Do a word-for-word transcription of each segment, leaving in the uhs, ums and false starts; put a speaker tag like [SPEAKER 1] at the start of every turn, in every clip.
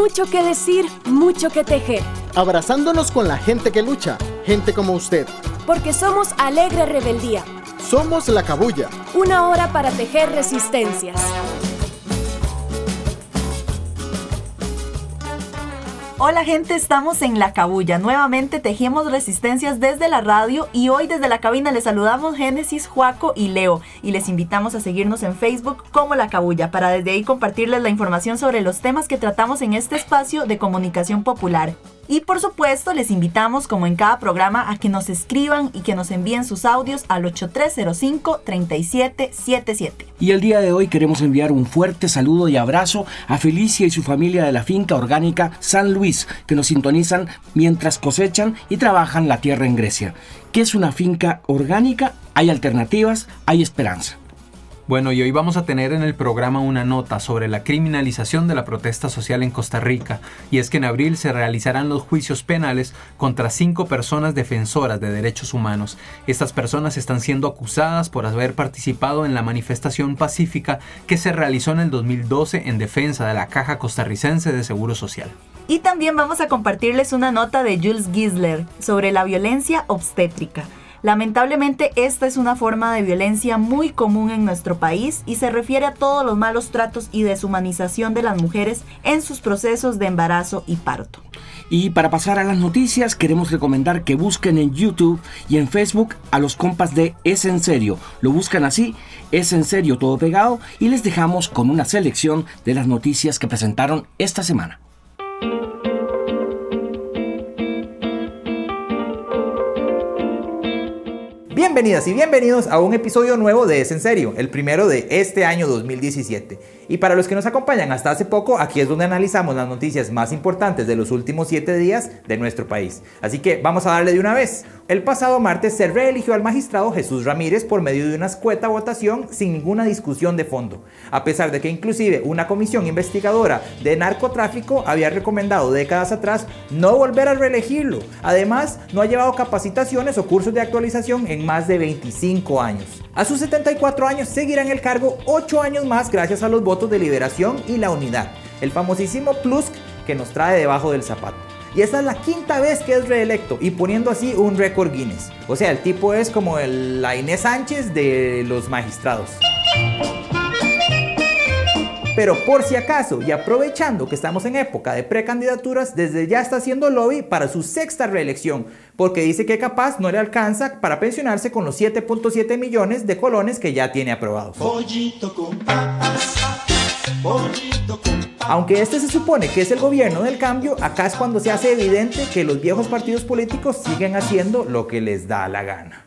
[SPEAKER 1] Mucho que decir, mucho que tejer.
[SPEAKER 2] Abrazándonos con la gente que lucha, gente como usted.
[SPEAKER 1] Porque somos Alegre Rebeldía.
[SPEAKER 2] Somos La Cabuya.
[SPEAKER 1] Una hora para tejer resistencias.
[SPEAKER 3] Hola gente, estamos en La Cabuya. Nuevamente tejemos resistencias desde la radio y hoy desde la cabina les saludamos Génesis, Juaco y Leo y les invitamos a seguirnos en Facebook como La Cabuya para desde ahí compartirles la información sobre los temas que tratamos en este espacio de comunicación popular. Y por supuesto les invitamos como en cada programa a que nos escriban y que nos envíen sus audios al ocho tres cero cinco, tres siete siete siete.
[SPEAKER 4] Y el día de hoy queremos enviar un fuerte saludo y abrazo a Felicia y su familia de la finca orgánica San Luis, que nos sintonizan mientras cosechan y trabajan la tierra en Grecia. ¿Qué es una finca orgánica? Hay alternativas, hay esperanza.
[SPEAKER 5] Bueno, y hoy vamos a tener en el programa una nota sobre la criminalización de la protesta social en Costa Rica, y es que en abril se realizarán los juicios penales contra cinco personas defensoras de derechos humanos. Estas personas están siendo acusadas por haber participado en la manifestación pacífica que se realizó en el dos mil doce en defensa de la Caja Costarricense de Seguro Social.
[SPEAKER 3] Y también vamos a compartirles una nota de Jules Gisler sobre la violencia obstétrica. Lamentablemente esta es una forma de violencia muy común en nuestro país y se refiere a todos los malos tratos y deshumanización de las mujeres en sus procesos de embarazo y parto.
[SPEAKER 4] Y para pasar a las noticias, queremos recomendar que busquen en YouTube y en Facebook a los compas de Es en Serio. Lo buscan así, Es en Serio todo pegado, y les dejamos con una selección de las noticias que presentaron esta semana.
[SPEAKER 6] Bienvenidas y bienvenidos a un episodio nuevo de Es en Serio, el primero de este año dos mil diecisiete. Y para los que nos acompañan hasta hace poco, aquí es donde analizamos las noticias más importantes de los últimos siete días de nuestro país. Así que vamos a darle de una vez. El pasado martes se reeligió al magistrado Jesús Ramírez por medio de una escueta votación sin ninguna discusión de fondo, a pesar de que inclusive una comisión investigadora de narcotráfico había recomendado décadas atrás no volver a reelegirlo. Además, no ha llevado capacitaciones o cursos de actualización en más de veinticinco años. A sus setenta y cuatro años seguirá en el cargo ocho años más gracias a los votos de Liberación y La Unidad, el famosísimo plus que nos trae debajo del zapato. Y esta es la quinta vez que es reelecto y poniendo así un récord Guinness. O sea, el tipo es como el, la Inés Sánchez de los magistrados. Pero por si acaso y aprovechando que estamos en época de precandidaturas, desde ya está haciendo lobby para su sexta reelección, porque dice que capaz no le alcanza para pensionarse con los siete punto siete millones de colones que ya tiene aprobados. Pollito con papas, pollito con papas. Aunque este se supone que es el gobierno del cambio, acá es cuando se hace evidente que los viejos partidos políticos siguen haciendo lo que les da la gana.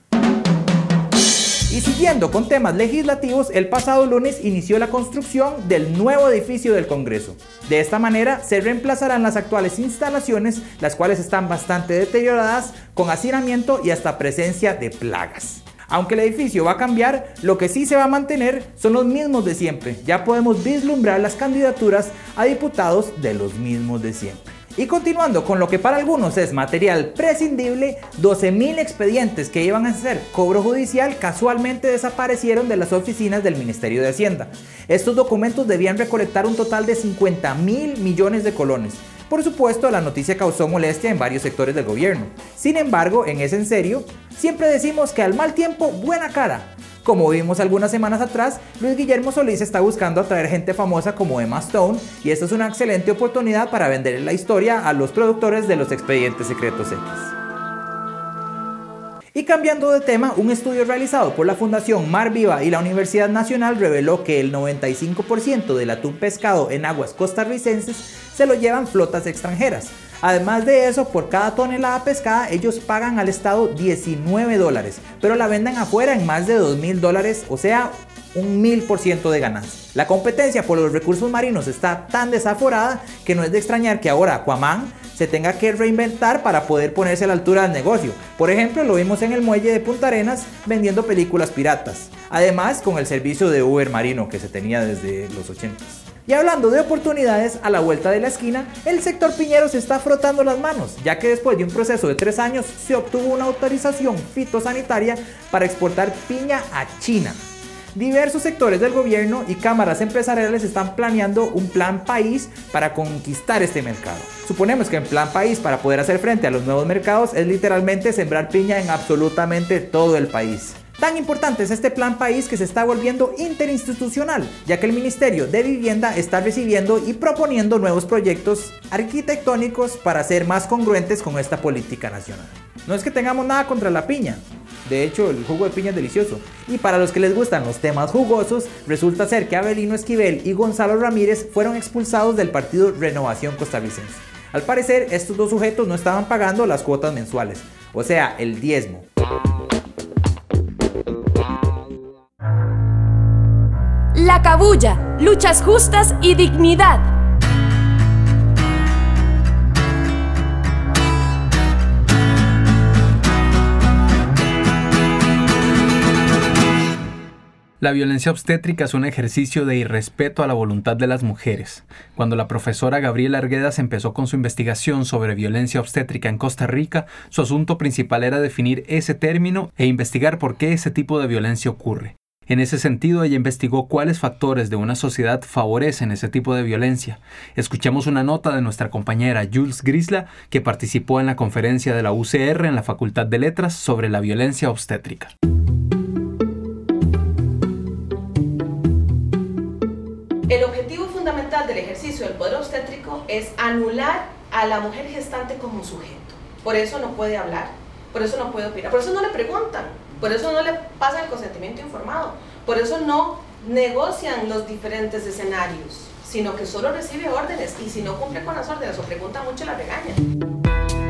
[SPEAKER 6] Y siguiendo con temas legislativos, el pasado lunes inició la construcción del nuevo edificio del Congreso. De esta manera se reemplazarán las actuales instalaciones, las cuales están bastante deterioradas, con hacinamiento y hasta presencia de plagas. Aunque el edificio va a cambiar, lo que sí se va a mantener son los mismos de siempre. Ya podemos vislumbrar las candidaturas a diputados de los mismos de siempre. Y continuando con lo que para algunos es material prescindible, doce mil expedientes que iban a ser cobro judicial casualmente desaparecieron de las oficinas del Ministerio de Hacienda. Estos documentos debían recolectar un total de cincuenta mil millones de colones. Por supuesto, la noticia causó molestia en varios sectores del gobierno. Sin embargo, en Es en Serio, siempre decimos que al mal tiempo, buena cara. Como vimos algunas semanas atrás, Luis Guillermo Solís está buscando atraer gente famosa como Emma Stone, y esta es una excelente oportunidad para vender la historia a los productores de los Expedientes Secretos X. Y cambiando de tema, un estudio realizado por la Fundación Mar Viva y la Universidad Nacional reveló que el noventa y cinco por ciento del atún pescado en aguas costarricenses se lo llevan flotas extranjeras. Además de eso, por cada tonelada pescada ellos pagan al Estado diecinueve dólares, pero la venden afuera en más de dos mil dólares, o sea, un mil por ciento de ganancia. La competencia por los recursos marinos está tan desaforada que no es de extrañar que ahora Aquaman se tenga que reinventar para poder ponerse a la altura del negocio. Por ejemplo, lo vimos en el muelle de Punta Arenas vendiendo películas piratas. Además, con el servicio de Uber marino que se tenía desde los ochentas. Y hablando de oportunidades, a la vuelta de la esquina, el sector piñero se está frotando las manos, ya que después de un proceso de tres años se obtuvo una autorización fitosanitaria para exportar piña a China. Diversos sectores del gobierno y cámaras empresariales están planeando un plan país para conquistar este mercado. Suponemos que el plan país para poder hacer frente a los nuevos mercados es literalmente sembrar piña en absolutamente todo el país. Tan importante es este plan país que se está volviendo interinstitucional, ya que el Ministerio de Vivienda está recibiendo y proponiendo nuevos proyectos arquitectónicos para ser más congruentes con esta política nacional. No es que tengamos nada contra la piña, de hecho el jugo de piña es delicioso. Y para los que les gustan los temas jugosos, resulta ser que Avelino Esquivel y Gonzalo Ramírez fueron expulsados del partido Renovación Costarricense. Al parecer, estos dos sujetos no estaban pagando las cuotas mensuales, o sea, el diezmo.
[SPEAKER 1] La Cabulla, luchas justas y dignidad.
[SPEAKER 5] La violencia obstétrica es un ejercicio de irrespeto a la voluntad de las mujeres. Cuando la profesora Gabriela Arguedas empezó con su investigación sobre violencia obstétrica en Costa Rica, su asunto principal era definir ese término e investigar por qué ese tipo de violencia ocurre. En ese sentido, ella investigó cuáles factores de una sociedad favorecen ese tipo de violencia. Escuchemos una nota de nuestra compañera Jules Grisla, que participó en la conferencia de la U C R en la Facultad de Letras sobre la violencia obstétrica.
[SPEAKER 7] El objetivo fundamental del ejercicio del poder obstétrico es anular a la mujer gestante como sujeto. Por eso no puede hablar, por eso no puede opinar, por eso no le preguntan, por eso no le pasan el consentimiento informado, por eso no negocian los diferentes escenarios, sino que solo recibe órdenes y si no cumple con las órdenes o pregunta mucho la regañan.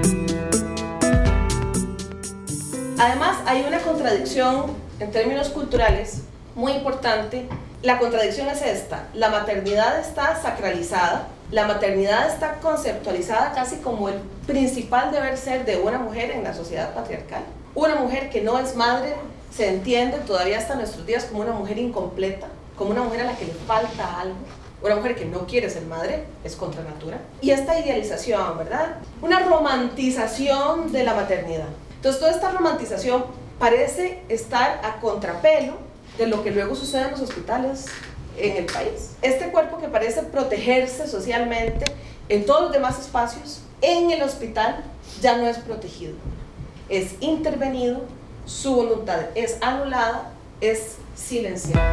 [SPEAKER 7] Además, hay una contradicción en términos culturales muy importante. La contradicción es esta: la maternidad está sacralizada, la maternidad está conceptualizada casi como el principal deber ser de una mujer en la sociedad patriarcal. Una mujer que no es madre se entiende todavía hasta nuestros días como una mujer incompleta, como una mujer a la que le falta algo. Una mujer que no quiere ser madre es contra natura. Y esta idealización, ¿verdad? Una romantización de la maternidad. Entonces toda esta romantización parece estar a contrapelo de lo que luego sucede en los hospitales en el país. Este cuerpo que parece protegerse socialmente en todos los demás espacios, en el hospital ya no es protegido, es intervenido, su voluntad es anulada, es silenciada.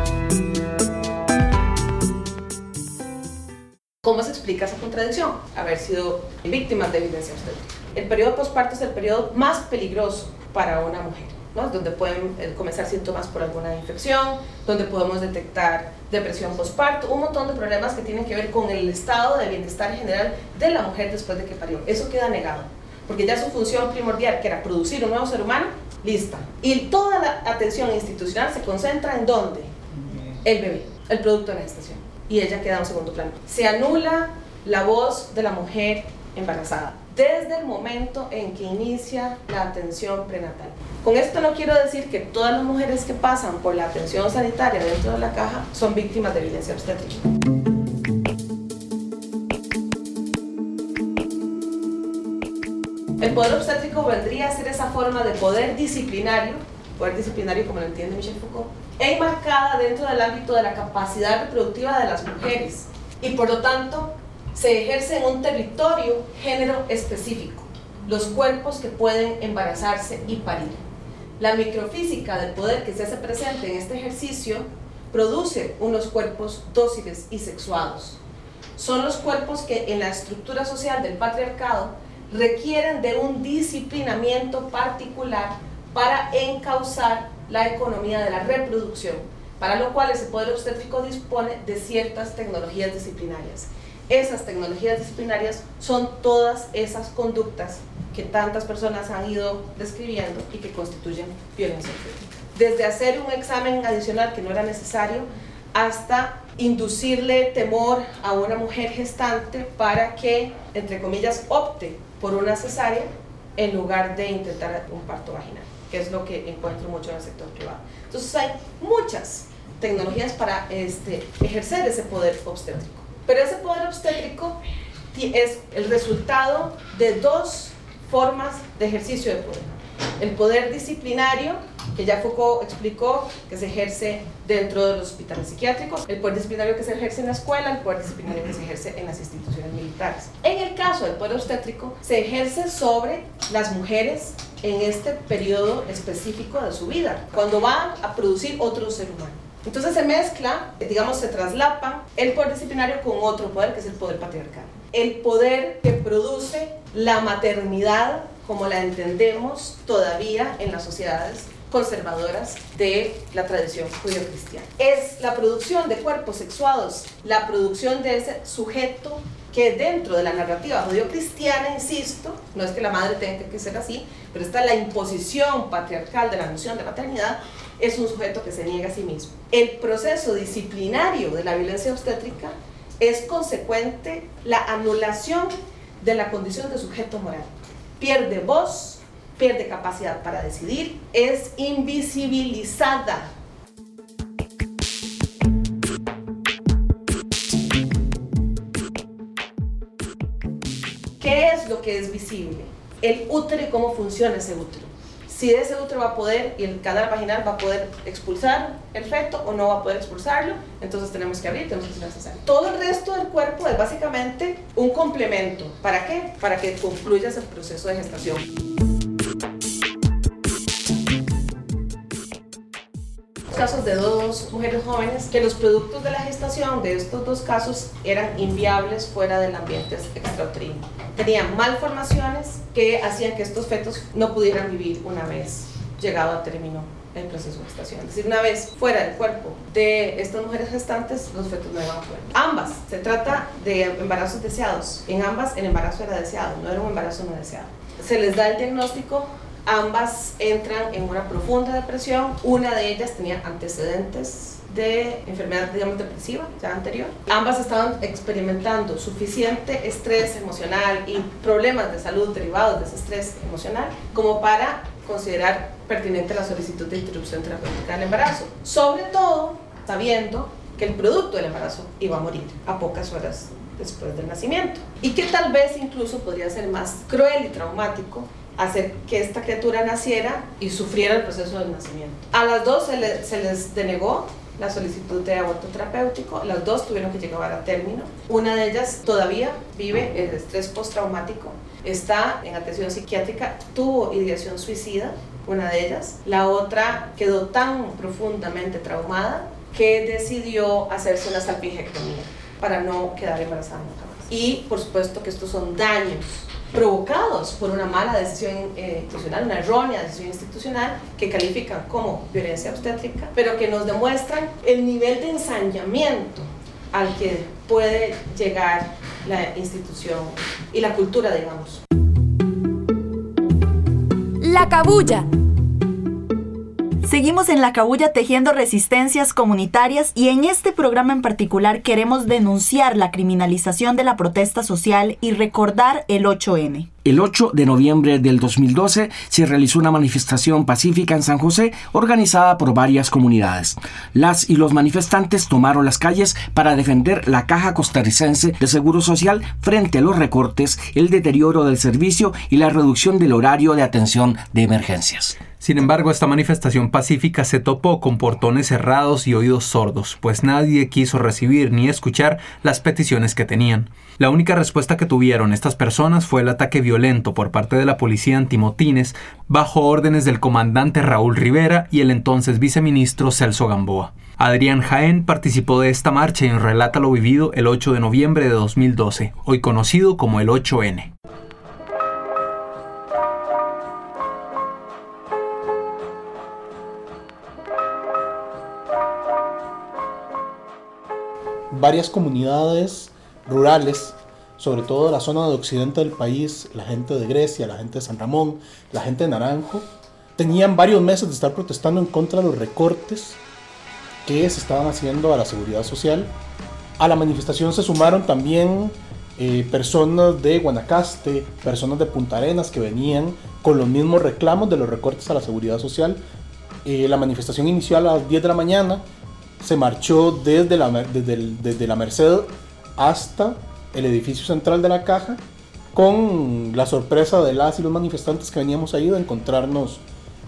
[SPEAKER 7] ¿Cómo se explica esa contradicción? Haber sido víctimas de violencia obstétrica. El periodo posparto es el periodo más peligroso para una mujer, ¿no? Donde pueden comenzar síntomas por alguna infección, donde podemos detectar depresión posparto, un montón de problemas que tienen que ver con el estado de bienestar general de la mujer después de que parió. Eso queda negado, porque ya su función primordial, que era producir un nuevo ser humano, lista. Y toda la atención institucional se concentra en ¿dónde? El bebé, el producto de la gestación. Y ella queda en un segundo plano. Se anula la voz de la mujer embarazada desde el momento en que inicia la atención prenatal. Con esto no quiero decir que todas las mujeres que pasan por la atención sanitaria dentro de la caja son víctimas de violencia obstétrica. El poder obstétrico vendría a ser esa forma de poder disciplinario, poder disciplinario como lo entiende Michel Foucault, enmarcada dentro del ámbito de la capacidad reproductiva de las mujeres y por lo tanto se ejerce en un territorio género específico, los cuerpos que pueden embarazarse y parir. La microfísica del poder que se hace presente en este ejercicio produce unos cuerpos dóciles y sexuados. Son los cuerpos que en la estructura social del patriarcado requieren de un disciplinamiento particular para encauzar la economía de la reproducción, para lo cual ese poder obstétrico dispone de ciertas tecnologías disciplinarias. Esas tecnologías disciplinarias son todas esas conductas que tantas personas han ido describiendo y que constituyen violencia obstétrica. Desde hacer un examen adicional que no era necesario, hasta inducirle temor a una mujer gestante para que, entre comillas, opte por una cesárea en lugar de intentar un parto vaginal, que es lo que encuentro mucho en el sector privado. Entonces hay muchas tecnologías para este, ejercer ese poder obstétrico. Pero ese poder obstétrico es el resultado de dos formas de ejercicio de poder. El poder disciplinario, que ya Foucault explicó que se ejerce dentro de los hospitales psiquiátricos, el poder disciplinario que se ejerce en la escuela, el poder disciplinario que se ejerce en las instituciones militares. En el caso del poder obstétrico, se ejerce sobre las mujeres en este periodo específico de su vida, cuando van a producir otro ser humano. Entonces se mezcla, digamos, se traslapa el poder disciplinario con otro poder, que es el poder patriarcal. El poder que produce la maternidad como la entendemos todavía en las sociedades conservadoras de la tradición judío-cristiana. Es la producción de cuerpos sexuados, la producción de ese sujeto que dentro de la narrativa judío-cristiana, insisto, no es que la madre tenga que ser así, pero está la imposición patriarcal de la noción de maternidad, es un sujeto que se niega a sí mismo. El proceso disciplinario de la violencia obstétrica es consecuente la anulación de la condición de sujeto moral. Pierde voz, pierde capacidad para decidir, es invisibilizada. ¿Qué es lo que es visible? El útero y cómo funciona ese útero. Si de ese útero va a poder, y el canal vaginal va a poder expulsar el feto o no va a poder expulsarlo, entonces tenemos que abrir, tenemos que hacer cesárea. Todo el resto del cuerpo es básicamente un complemento. ¿Para qué? Para que concluya ese proceso de gestación. Casos de dos mujeres jóvenes que los productos de la gestación de estos dos casos eran inviables fuera del ambiente extrauterino. Tenían malformaciones que hacían que estos fetos no pudieran vivir una vez llegado a término el proceso de gestación. Es decir, una vez fuera del cuerpo de estas mujeres gestantes, los fetos no iban a poder. Ambas, se trata de embarazos deseados. En ambas el embarazo era deseado, no era un embarazo no deseado. Se les da el diagnóstico. Ambas entran en una profunda depresión. Una de ellas tenía antecedentes de enfermedad, digamos, depresiva ya anterior. Ambas estaban experimentando suficiente estrés emocional y problemas de salud derivados de ese estrés emocional como para considerar pertinente la solicitud de interrupción terapéutica del embarazo, sobre todo sabiendo que el producto del embarazo iba a morir a pocas horas después del nacimiento, y que tal vez incluso podría ser más cruel y traumático hacer que esta criatura naciera y sufriera el proceso del nacimiento. A las dos se, le, se les denegó la solicitud de aborto terapéutico, las dos tuvieron que llegar a término. Una de ellas todavía vive el estrés postraumático, está en atención psiquiátrica, tuvo ideación suicida, una de ellas. La otra quedó tan profundamente traumada que decidió hacerse una salpingectomía para no quedar embarazada nunca más. Y por supuesto que estos son daños provocados por una mala decisión eh, institucional, una errónea decisión institucional que califican como violencia obstétrica, pero que nos demuestran el nivel de ensañamiento al que puede llegar la institución y la cultura, digamos.
[SPEAKER 1] La Cabulla.
[SPEAKER 3] Seguimos en La Cabulla tejiendo resistencias comunitarias, y en este programa en particular queremos denunciar la criminalización de la protesta social y recordar el ocho ene.
[SPEAKER 4] El ocho de noviembre del dos mil doce se realizó una manifestación pacífica en San José organizada por varias comunidades. Las y los manifestantes tomaron las calles para defender la Caja Costarricense de Seguro Social frente a los recortes, el deterioro del servicio y la reducción del horario de atención de emergencias.
[SPEAKER 5] Sin embargo, esta manifestación pacífica se topó con portones cerrados y oídos sordos, pues nadie quiso recibir ni escuchar las peticiones que tenían. La única respuesta que tuvieron estas personas fue el ataque violento por parte de la policía antimotines bajo órdenes del comandante Raúl Rivera y el entonces viceministro Celso Gamboa. Adrián Jaén participó de esta marcha y nos relata lo vivido el ocho de noviembre de dos mil doce, hoy conocido como el ocho ene.
[SPEAKER 2] Varias comunidades rurales, sobre todo de la zona de occidente del país, la gente de Grecia, la gente de San Ramón, la gente de Naranjo, tenían varios meses de estar protestando en contra de los recortes que se estaban haciendo a la seguridad social. A la manifestación se sumaron también eh, personas de Guanacaste, personas de Punta Arenas que venían con los mismos reclamos de los recortes a la seguridad social. Eh, la manifestación inició a las diez de la mañana. Se marchó desde la, desde, el, desde la Merced hasta el edificio central de la Caja, con la sorpresa de las y los manifestantes que veníamos ahí de encontrarnos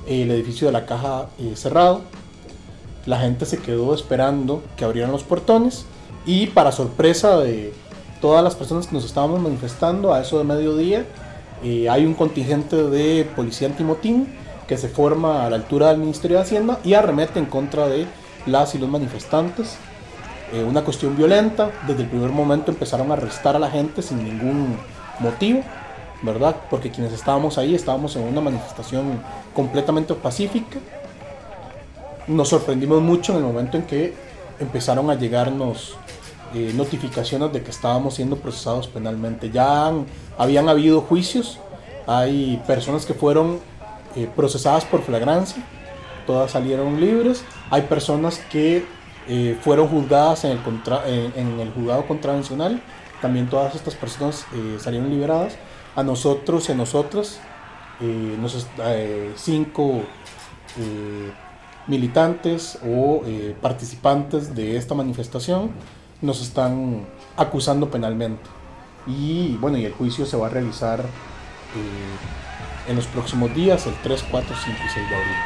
[SPEAKER 2] el edificio de la Caja eh, cerrado. La gente se quedó esperando que abrieran los portones y, para sorpresa de todas las personas que nos estábamos manifestando, a eso de mediodía eh, hay un contingente de policía antimotín que se forma a la altura del Ministerio de Hacienda y arremete en contra de las y los manifestantes. Eh, una cuestión violenta. Desde el primer momento empezaron a arrestar a la gente sin ningún motivo, ¿verdad? Porque quienes estábamos ahí estábamos en una manifestación completamente pacífica. Nos sorprendimos mucho en el momento en que empezaron a llegarnos eh, notificaciones de que estábamos siendo procesados penalmente. Ya han, habían habido juicios, hay personas que fueron eh, procesadas por flagrancia, todas salieron libres. Hay personas que eh, fueron juzgadas en el, contra, en, en el juzgado contravencional, también todas estas personas eh, salieron liberadas. A nosotros y a nosotras, eh, nos, eh, cinco eh, militantes o eh, participantes de esta manifestación nos están acusando penalmente. Y bueno, y el juicio se va a realizar eh, en los próximos días, el tres, cuatro, cinco y seis de abril.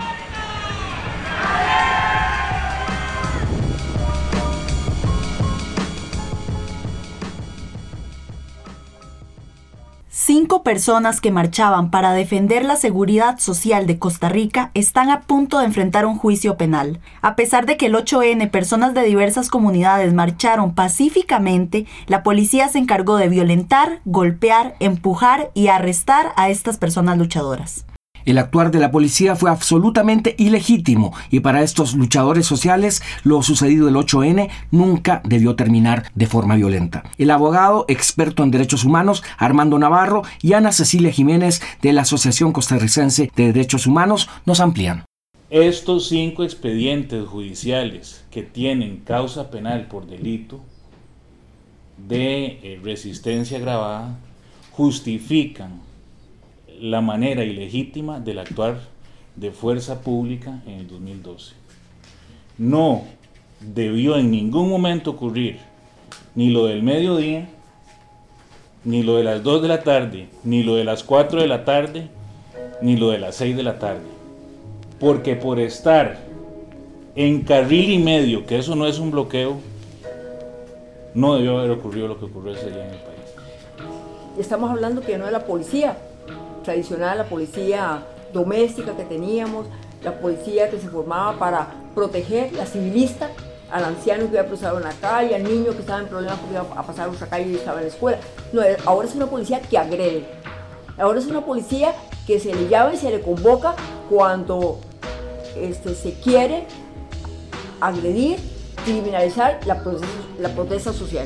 [SPEAKER 3] Cinco personas que marchaban para defender la seguridad social de Costa Rica están a punto de enfrentar un juicio penal. A pesar de que el ocho ene, personas de diversas comunidades marcharon pacíficamente, la policía se encargó de violentar, golpear, empujar y arrestar a estas personas luchadoras.
[SPEAKER 4] El actuar de la policía fue absolutamente ilegítimo y para estos luchadores sociales lo sucedido el ocho ene nunca debió terminar de forma violenta. El abogado experto en derechos humanos Armando Navarro y Ana Cecilia Jiménez de la Asociación Costarricense de Derechos Humanos nos amplían.
[SPEAKER 8] Estos cinco expedientes judiciales que tienen causa penal por delito de eh, resistencia agravada justifican la manera ilegítima del actuar de fuerza pública en el dos mil doce. No debió en ningún momento ocurrir ni lo del mediodía, ni lo de las dos de la tarde, ni lo de las cuatro de la tarde, ni lo de las seis de la tarde. Porque por estar en carril y medio, que eso no es un bloqueo, no debió haber ocurrido lo que ocurrió ese día en el país.
[SPEAKER 9] Estamos hablando que no es la policía tradicional, la policía doméstica que teníamos, la policía que se formaba para proteger, la civilista, al anciano que iba cruzado en la calle, al niño que estaba en problemas porque iba a pasar otra calle y estaba en la escuela. No, ahora es una policía que agrede. Ahora es una policía que se le llama y se le convoca cuando este, se quiere agredir, criminalizar la protesta, la protesta social.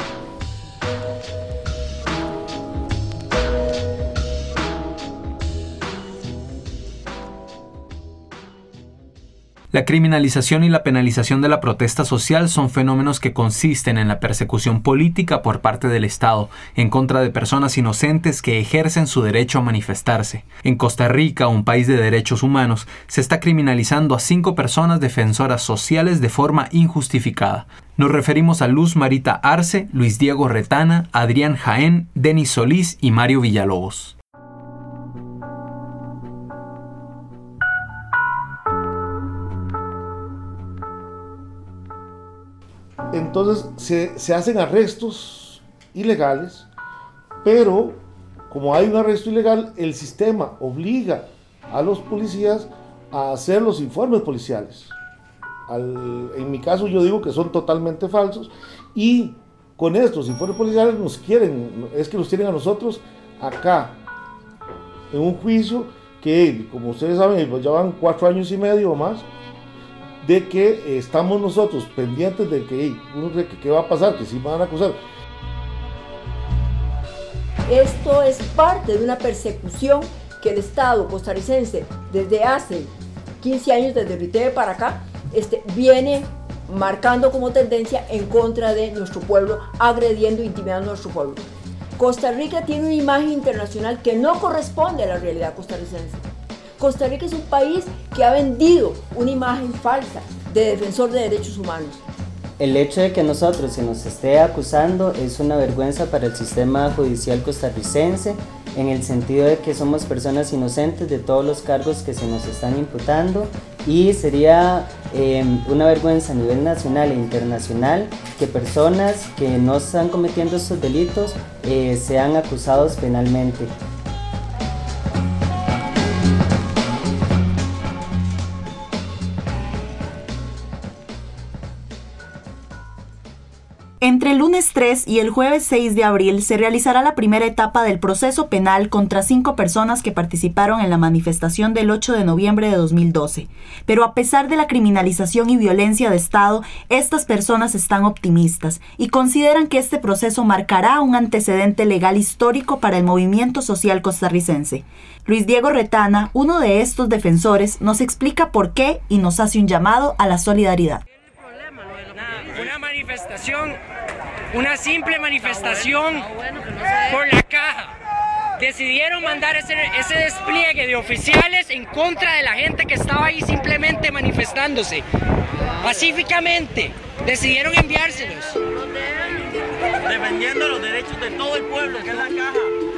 [SPEAKER 5] La criminalización y la penalización de la protesta social son fenómenos que consisten en la persecución política por parte del Estado en contra de personas inocentes que ejercen su derecho a manifestarse. En Costa Rica, un país de derechos humanos, se está criminalizando a cinco personas defensoras sociales de forma injustificada. Nos referimos a Luz Marita Arce, Luis Diego Retana, Adrián Jaén, Denis Solís y Mario Villalobos.
[SPEAKER 10] Entonces se, se hacen arrestos ilegales, pero como hay un arresto ilegal, el sistema obliga a los policías a hacer los informes policiales. Al, en mi caso yo digo que son totalmente falsos y con estos informes policiales nos quieren, es que nos tienen a nosotros acá en un juicio que, como ustedes saben, ya van cuatro años y medio o más, de que estamos nosotros pendientes de que hey, uno cree que qué va a pasar, que sí van a acusar.
[SPEAKER 9] Esto es parte de una persecución que el Estado costarricense desde hace quince años, desde R I T E para acá, este, viene marcando como tendencia en contra de nuestro pueblo, agrediendo e intimidando a nuestro pueblo. Costa Rica tiene una imagen internacional que no corresponde a la realidad costarricense. Costa Rica es un país que ha vendido una imagen falsa de defensor de derechos humanos.
[SPEAKER 11] El hecho de que nosotros se nos esté acusando es una vergüenza para el sistema judicial costarricense, en el sentido de que somos personas inocentes de todos los cargos que se nos están imputando, y sería eh, una vergüenza a nivel nacional e internacional que personas que no están cometiendo estos delitos eh, sean acusados penalmente.
[SPEAKER 3] Entre el lunes tres y el jueves seis de abril se realizará la primera etapa del proceso penal contra cinco personas que participaron en la manifestación del ocho de noviembre de dos mil doce. Pero a pesar de la criminalización y violencia de Estado, estas personas están optimistas y consideran que este proceso marcará un antecedente legal histórico para el movimiento social costarricense. Luis Diego Retana, uno de estos defensores, nos explica por qué y nos hace un llamado a la solidaridad.
[SPEAKER 12] Una manifestación, una simple manifestación por la caja. Decidieron mandar ese, ese despliegue de oficiales en contra de la gente que estaba ahí simplemente manifestándose. Pacíficamente, decidieron enviárselos.
[SPEAKER 13] Defendiendo los derechos de todo el pueblo, que es la caja.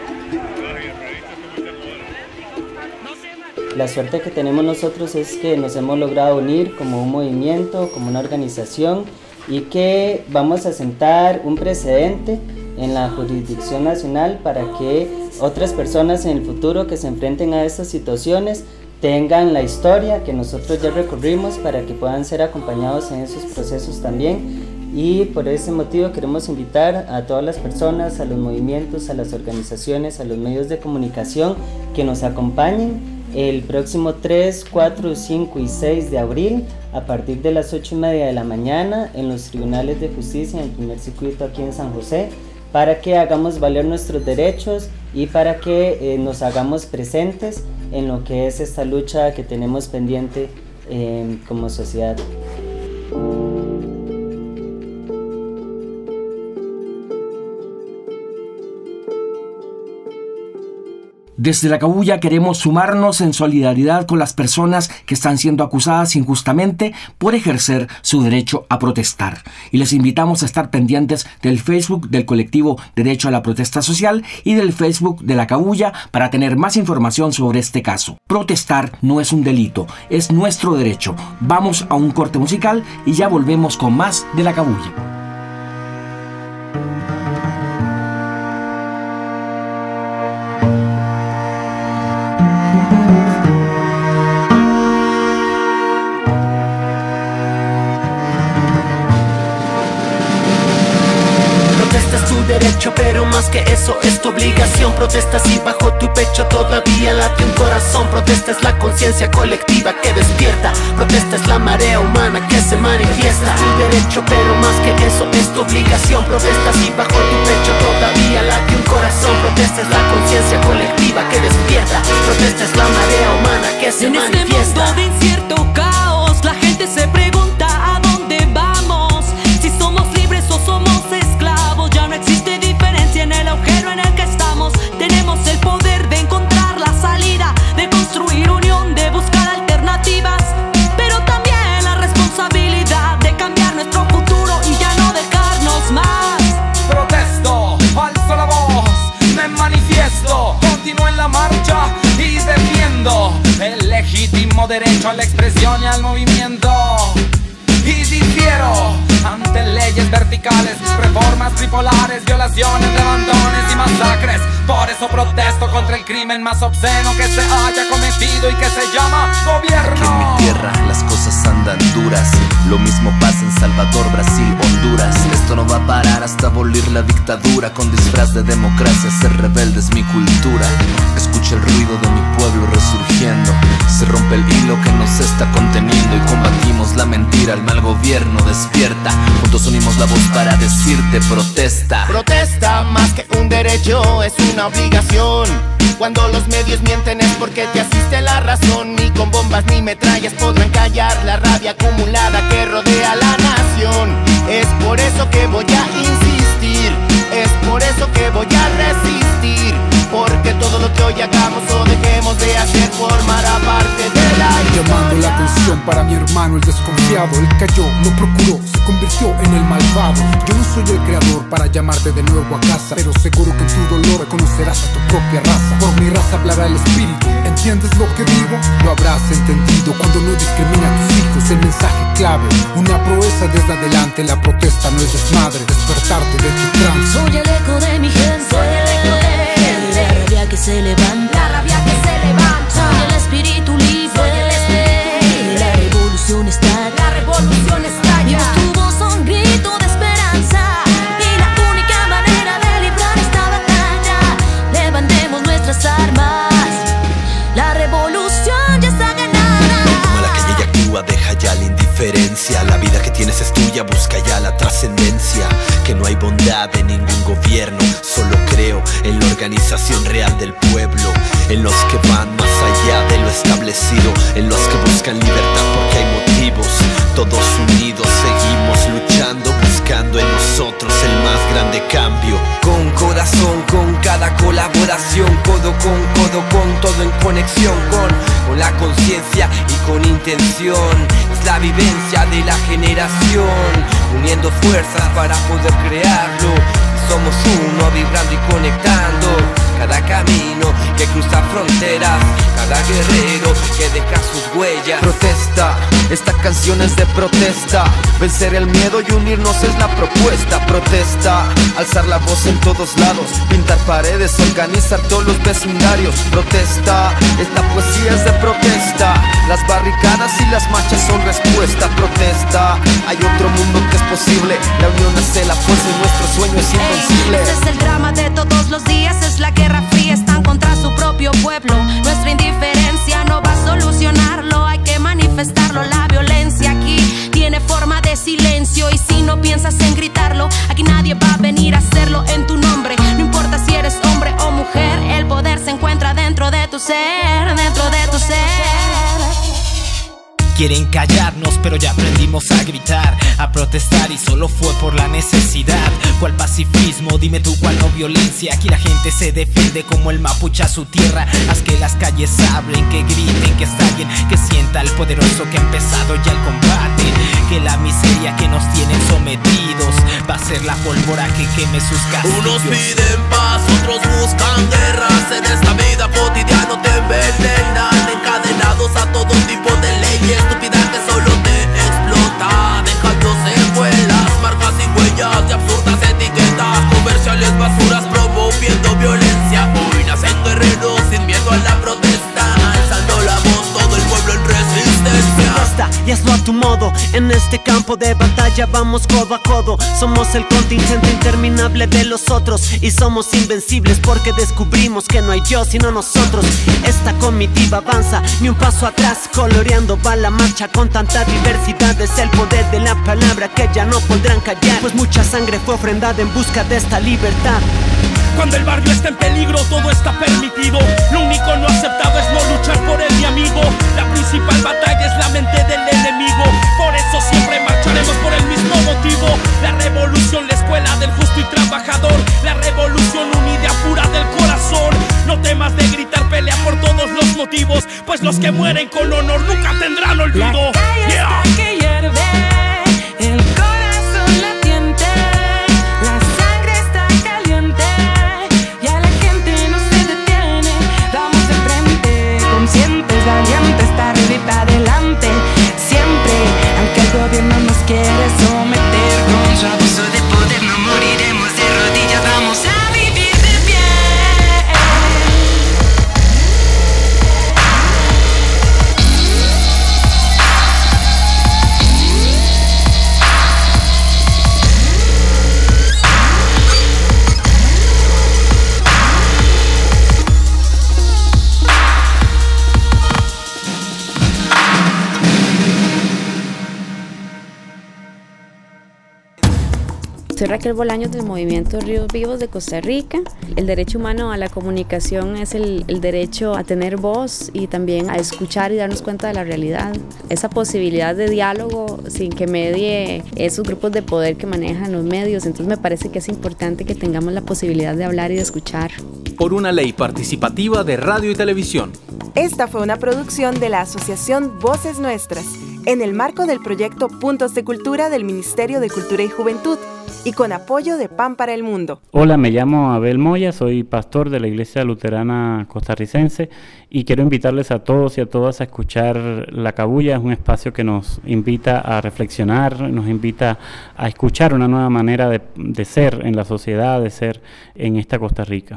[SPEAKER 11] La suerte que tenemos nosotros es que nos hemos logrado unir como un movimiento, como una organización, y que vamos a sentar un precedente en la jurisdicción nacional para que otras personas en el futuro que se enfrenten a estas situaciones tengan la historia que nosotros ya recorrimos para que puedan ser acompañados en esos procesos también. Y por ese motivo queremos invitar a todas las personas, a los movimientos, a las organizaciones, a los medios de comunicación que nos acompañen el próximo tres, cuatro, cinco y seis de abril a partir de las ocho y media de la mañana en los tribunales de justicia en el primer circuito aquí en San José, para que hagamos valer nuestros derechos y para que eh, nos hagamos presentes en lo que es esta lucha que tenemos pendiente eh, como sociedad.
[SPEAKER 4] Desde La Cabulla queremos sumarnos en solidaridad con las personas que están siendo acusadas injustamente por ejercer su derecho a protestar. Y les invitamos a estar pendientes del Facebook del colectivo Derecho a la Protesta Social y del Facebook de La Cabulla para tener más información sobre este caso. Protestar no es un delito, es nuestro derecho. Vamos a un corte musical y ya volvemos con más de La Cabulla.
[SPEAKER 14] Pero más que eso es tu obligación. Protestas y bajo tu pecho todavía late un corazón. Protesta es la conciencia colectiva que despierta. Protesta es la marea humana que se manifiesta. Tu derecho, pero más que eso es tu obligación. Protestas y bajo tu pecho todavía late un corazón. Protesta es la conciencia colectiva que despierta. Protesta es la marea humana que se
[SPEAKER 15] en
[SPEAKER 14] manifiesta.
[SPEAKER 15] En este mundo de incierto caos, la gente se pregunta a dónde vamos. Si somos libres o somos esclavos, ya no existe diferencia en el agujero en el que estamos. Tenemos el poder de encontrar la salida, de construir unión, de buscar alternativas, pero también la responsabilidad de cambiar nuestro futuro y ya no dejarnos más.
[SPEAKER 16] Protesto, alzo la voz, me manifiesto, continúo en la marcha y defiendo el legítimo derecho a la expresión y al movimiento. Y difiero ante leyes verticales, reformas tripolares, violaciones, levantones y masacres. Por eso protesto contra el crimen más obsceno que se haya cometido y que se llama gobierno.
[SPEAKER 17] Aquí en mi tierra las cosas andan duras. Lo mismo pasa en Salvador, Brasil, Honduras. Esto no va a parar hasta abolir la dictadura. Con disfraz de democracia ser rebelde es mi cultura. Escucha el ruido de mi pueblo resurgiendo. Se rompe el hilo que nos está conteniendo y combatimos la mentira, el mal gobierno despierta. Juntos unimos la voz para decirte protesta.
[SPEAKER 14] Protesta más que un derecho, es una obligación. Cuando los medios mienten es porque te asiste la razón. Ni con bombas ni metrallas podrán callar la rabia acumulada que rodea la nación. Es por eso que voy a insistir, es por eso que voy a resistir, porque todo lo que hoy hagamos o dejemos de hacer formará parte de la historia.
[SPEAKER 18] Llamando la atención para mi hermano el desconfiado. Él cayó, lo procuró, se convirtió en el malvado. Yo no soy el creador, para llamarte de nuevo a casa, pero seguro que en tu dolor reconocerás a tu propia raza. Por mi raza hablará el espíritu, ¿entiendes lo que digo? Lo habrás entendido cuando no discrimina a tus hijos. El mensaje clave, una proeza desde adelante. La protesta no es desmadre, despertarte de tu trance.
[SPEAKER 15] Soy el eco de mi gente, soy el eco de mi gente. La rabia que se levanta, la rabia que se levanta. Soy el espíritu libre, soy el espíritu libre. La revolución está, la revolución está. Mi voz, tu voz son grito de esperanza. Y la única manera de librar esta batalla, levantemos nuestras armas. La revolución ya está ganada.
[SPEAKER 17] Toma la calle y actúa, deja ya la indiferencia. La vida que tienes es tuya, busca ya la trascendencia. Que no hay bondad en ningún gobierno, solo creo en la organización real del pueblo. En los que van más allá de lo establecido, en los que buscan libertad porque hay motivos. Todos unidos seguimos luchando, buscando en nosotros el más grande cambio.
[SPEAKER 19] Con corazón, con cada colaboración, codo con codo, con todo en conexión, con, con la conciencia y con intención. Es la vivencia de la generación, uniendo fuerzas para poder crearlo. Y somos uno, vibrando y conectando. Cada camino que cruza fronteras, cada guerrero que deja sus huellas.
[SPEAKER 20] Protesta, esta canción es de protesta. Vencer el miedo y unirnos es la propuesta. Protesta, alzar la voz en todos lados, pintar paredes, organizar todos los vecindarios. Protesta, esta poesía es de protesta. Las barricadas y las marchas son respuesta. Protesta, hay otro mundo que es posible. La unión hace la fuerza y nuestro sueño es invencible.
[SPEAKER 15] Ey, ese es el drama de todos los días, es la guerra fría, están contra su propio pueblo. Nuestra indiferencia no va a solucionarlo, hay que manifestarlo. La violencia aquí tiene forma de silencio, y si no piensas en gritarlo, aquí nadie va a venir a hacerlo en tu nombre. No importa si eres hombre o mujer, el poder se encuentra dentro de tu ser, dentro de tu ser.
[SPEAKER 21] Quieren callarnos, pero ya aprendimos a gritar, a protestar, y solo fue por la necesidad. ¿Cuál pacifismo? Dime tú, ¿cuál no violencia? Aquí la gente se defiende como el mapuche a su tierra. Haz que las calles abren, que griten, que estallen, que sienta el poderoso que ha empezado ya el combate. Que la miseria que nos tienen sometidos va a ser la pólvora que queme sus castillos.
[SPEAKER 22] Unos piden paz, otros buscan guerras. En esta vida cotidiana te envenenan, encadenados a todo tipo de leyes. Estúpida que solo te explota, dejando secuelas, marcas y huellas de absurdas etiquetas comerciales, basuras promoviendo violencia. Hoy nacen guerreros sin miedo a la protesta, alzando la voz todo el pueblo en resistencia.
[SPEAKER 23] Protesta y hazlo a tu modo, en este campo de batalla vamos codo a codo. Somos el contingente interminable de los otros, y somos invencibles porque descubrimos que no hay yo sino nosotros. Esta comitiva avanza, ni un paso atrás, coloreando va la marcha con tanta diversidad. Es el poder de la palabra que ya no podrán callar, pues mucha sangre fue ofrendada en busca de esta libertad.
[SPEAKER 24] Cuando el barrio está en peligro, todo está permitido. Lo único no aceptado es no luchar por el mi amigo. La principal batalla es la mente del enemigo. Por eso siempre marcharemos por el mismo motivo. La revolución, la escuela del justo y trabajador. La revolución unida pura del corazón. No temas de gritar, pelea por todos los motivos, pues los que mueren con honor nunca tendrán olvido.
[SPEAKER 15] La calle
[SPEAKER 24] Yeah.
[SPEAKER 15] está que hierve, el corazón latiente, la sangre está caliente, y a la gente no se detiene. Vamos de frente, conscientes, valientes, para arriba y para adelante, siempre, aunque el gobierno nos quiere someter. Con su abuso de poder no moriremos de rodillas, vamos a vivir de pie.
[SPEAKER 25] Soy Raquel Bolaños del Movimiento Ríos Vivos de Costa Rica. El derecho humano a la comunicación es el, el derecho a tener voz y también a escuchar y darnos cuenta de la realidad. Esa posibilidad de diálogo sin que medie esos grupos de poder que manejan los medios. Entonces me parece que es importante que tengamos la posibilidad de hablar y de escuchar.
[SPEAKER 5] Por una ley participativa de radio y televisión.
[SPEAKER 26] Esta fue una producción de la Asociación Voces Nuestras, en el marco del proyecto Puntos de Cultura del Ministerio de Cultura y Juventud, y con apoyo de Pan para el Mundo.
[SPEAKER 1] Hola, me llamo Abel Moya, soy pastor de la Iglesia Luterana Costarricense y quiero invitarles a todos y a todas a escuchar La Cabulla. Es un espacio que nos invita a reflexionar, nos invita a escuchar una nueva manera de, de ser en la sociedad, de ser en esta Costa Rica.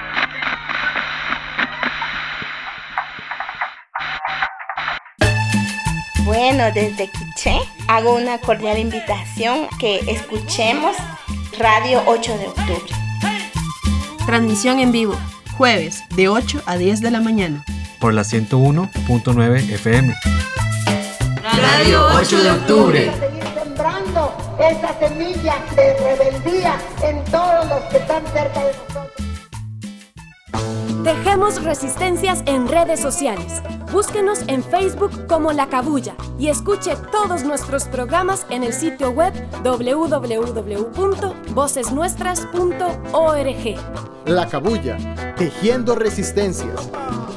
[SPEAKER 2] Bueno, desde Quiché hago una cordial invitación que escuchemos Radio ocho de octubre.
[SPEAKER 6] Transmisión en vivo, jueves de ocho a diez de la mañana.
[SPEAKER 7] Por la ciento uno punto nueve F M.
[SPEAKER 6] Radio ocho de octubre.
[SPEAKER 8] Seguir sembrando esa semilla de rebeldía en todos los que están cerca de nosotros.
[SPEAKER 10] Tejemos resistencias en redes sociales. Búsquenos en Facebook como La Cabulla y escuche todos nuestros programas en el sitio web doble u doble u doble u punto voces nuestras punto org.
[SPEAKER 27] La Cabulla, tejiendo resistencias.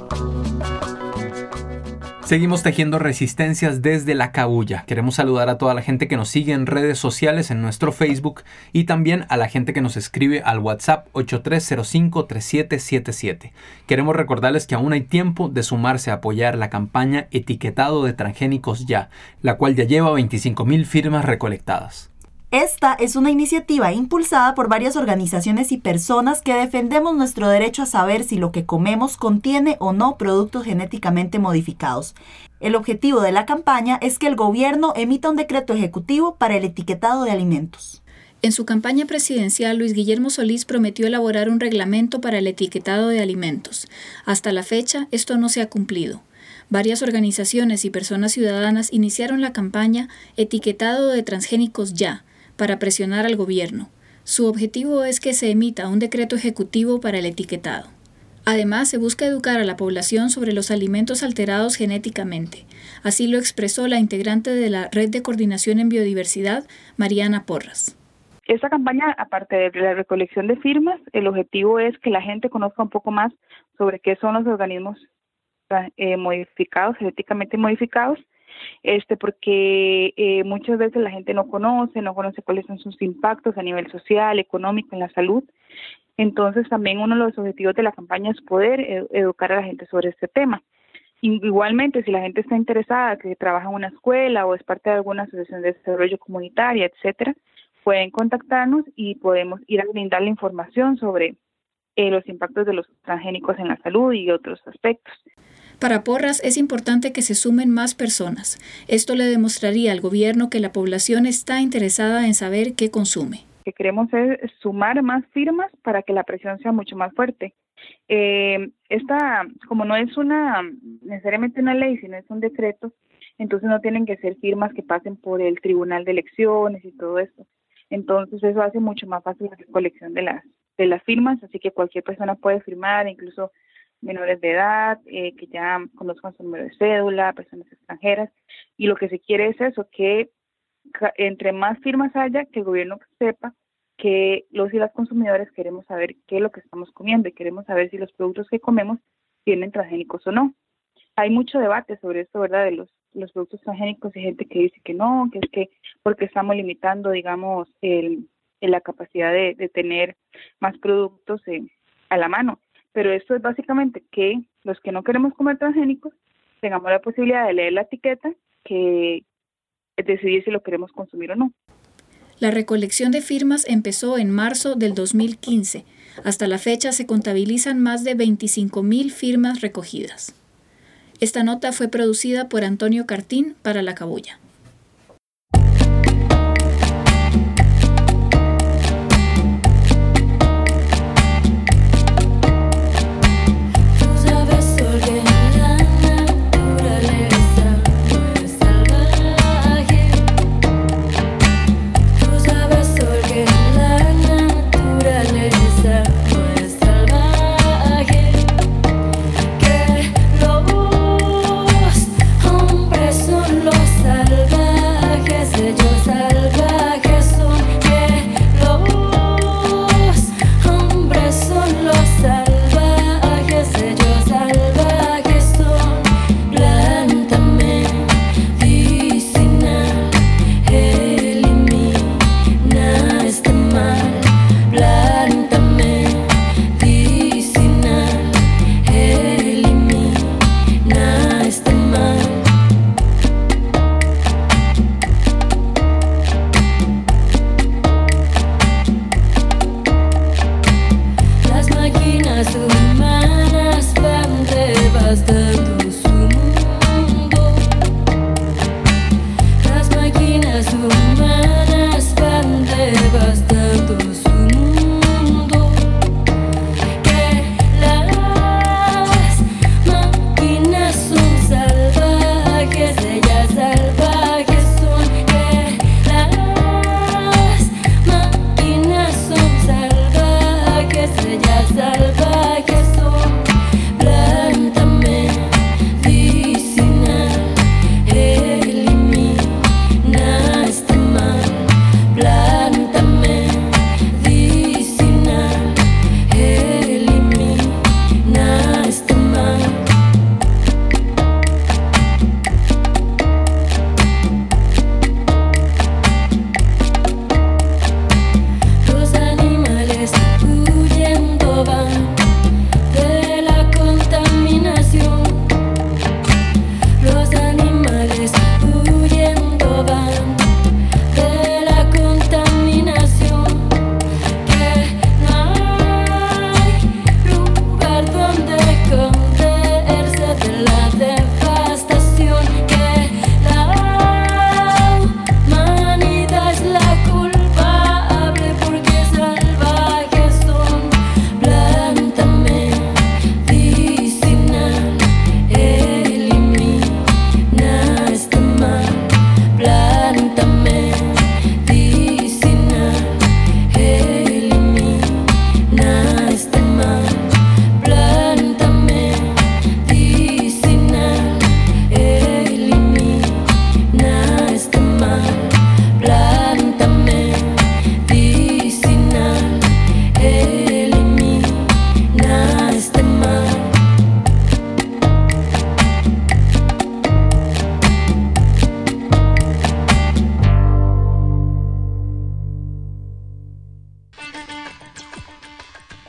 [SPEAKER 5] Seguimos tejiendo resistencias desde La Cabulla. Queremos saludar a toda la gente que nos sigue en redes sociales, en nuestro Facebook, y también a la gente que nos escribe al WhatsApp ocho tres cero cinco tres siete siete siete. Queremos recordarles que aún hay tiempo de sumarse a apoyar la campaña Etiquetado de Transgénicos Ya, la cual ya lleva veinticinco mil firmas recolectadas.
[SPEAKER 3] Esta es una iniciativa impulsada por varias organizaciones y personas que defendemos nuestro derecho a saber si lo que comemos contiene o no productos genéticamente modificados. El objetivo de la campaña es que el gobierno emita un decreto ejecutivo para el etiquetado de alimentos.
[SPEAKER 28] En su campaña presidencial, Luis Guillermo Solís prometió elaborar un reglamento para el etiquetado de alimentos. Hasta la fecha, esto no se ha cumplido. Varias organizaciones y personas ciudadanas iniciaron la campaña Etiquetado de Transgénicos Ya, para presionar al gobierno. Su objetivo es que se emita un decreto ejecutivo para el etiquetado. Además, se busca educar a la población sobre los alimentos alterados genéticamente. Así lo expresó la integrante de la Red de Coordinación en Biodiversidad, Mariana Porras.
[SPEAKER 29] Esta campaña, aparte de la recolección de firmas, el objetivo es que la gente conozca un poco más sobre qué son los organismos eh, modificados, genéticamente modificados, este porque eh, muchas veces la gente no conoce, no conoce cuáles son sus impactos a nivel social, económico, en la salud. Entonces también uno de los objetivos de la campaña es poder ed- educar a la gente sobre este tema. Y, igualmente, si la gente está interesada, que trabaja en una escuela o es parte de alguna asociación de desarrollo comunitaria, etcétera, pueden contactarnos y podemos ir a brindarle información sobre eh, los impactos de los transgénicos en la salud y otros aspectos.
[SPEAKER 28] Para Porras es importante que se sumen más personas. Esto le demostraría al gobierno que la población está interesada en saber qué consume.
[SPEAKER 29] Lo que queremos es sumar más firmas para que la presión sea mucho más fuerte. Eh, esta, como no es una necesariamente una ley, sino es un decreto, entonces no tienen que ser firmas que pasen por el Tribunal de Elecciones y todo esto. Entonces eso hace mucho más fácil la recolección de las, de las firmas, así que cualquier persona puede firmar, incluso menores de edad, eh, que ya conozcan su número de cédula, personas extranjeras, y lo que se quiere es eso, que ca- entre más firmas haya, que el gobierno sepa que los y las consumidores queremos saber qué es lo que estamos comiendo y queremos saber si los productos que comemos tienen transgénicos o no. Hay mucho debate sobre esto, ¿verdad?, de los, los productos transgénicos. Hay gente que dice que no, que es que porque estamos limitando, digamos, el, el la capacidad de, de tener más productos eh, a la mano. Pero esto es básicamente que los que no queremos comer transgénicos tengamos la posibilidad de leer la etiqueta, que decidir si lo queremos consumir o no.
[SPEAKER 28] La recolección de firmas empezó en marzo del dos mil quince. Hasta la fecha se contabilizan más de veinticinco mil firmas recogidas. Esta nota fue producida por Antonio Cartín para La Cabulla.
[SPEAKER 30] Hombres son los salvajes.